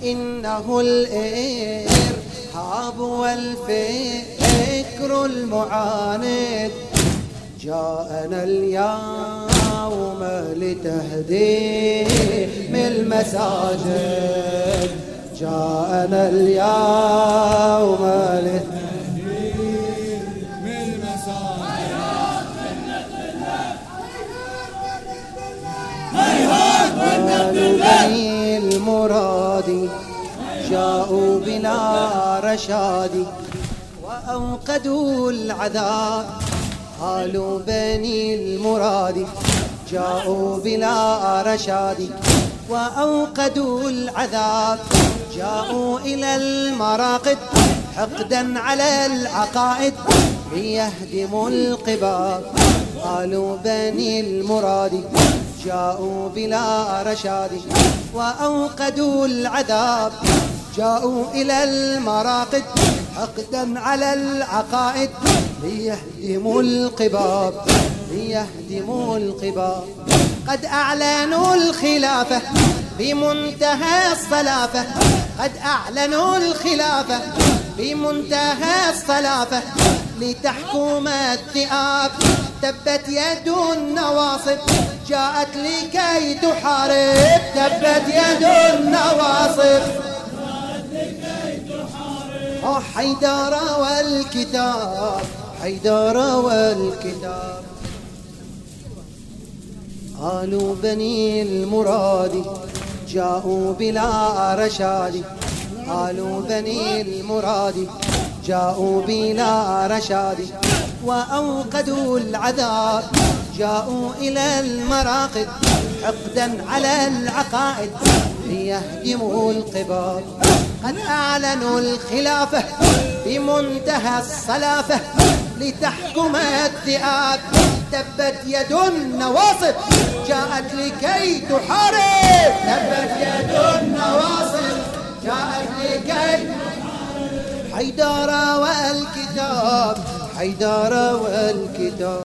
إنه الإرهاب والفكر المعاند جاءنا اليوم لتهديم المساجد، جاءنا اليوم لتهديم المساجد. بني المراد جاءوا بلا رشاد وأوقدوا العذاب. قالوا بني المراد جاءوا بلا رشاد وأوقدوا العذاب. جاءوا إلى المراقد حقدا على العقائد ليهدموا القباب. قالوا بني المراد جاءوا بلا رشاد وأوقدوا العذاب. جاءوا إلى المراقد حقدا على العقائد ليهدموا القباب، ليهدموا القباب. قد أعلنوا الخلافة بمنتهى الصلافة، قد أعلنوا الخلافة بمنتهى الصلافة لتحكم الذئاب. تبت يد النواصب جاءت لكي تحارب، تبت يد النواصب حيدر والكتاب، حيدر والكتاب. قالوا بني المراد جاءوا بلا رشاد، قالوا بني المراد جاءوا بلا رشاد وأوقدوا العذاب. جاءوا إلى المراقد حقدا على العقائد ليهدموا القباب. قد أعلنوا الخلافة بمنتهى الصلافة لتحكم الذئاب. تبت يد النواصب جاءت لكي تحارب، تبت يد النواصب جاءت لكي حيدر والكتاب، حيدر والكتاب.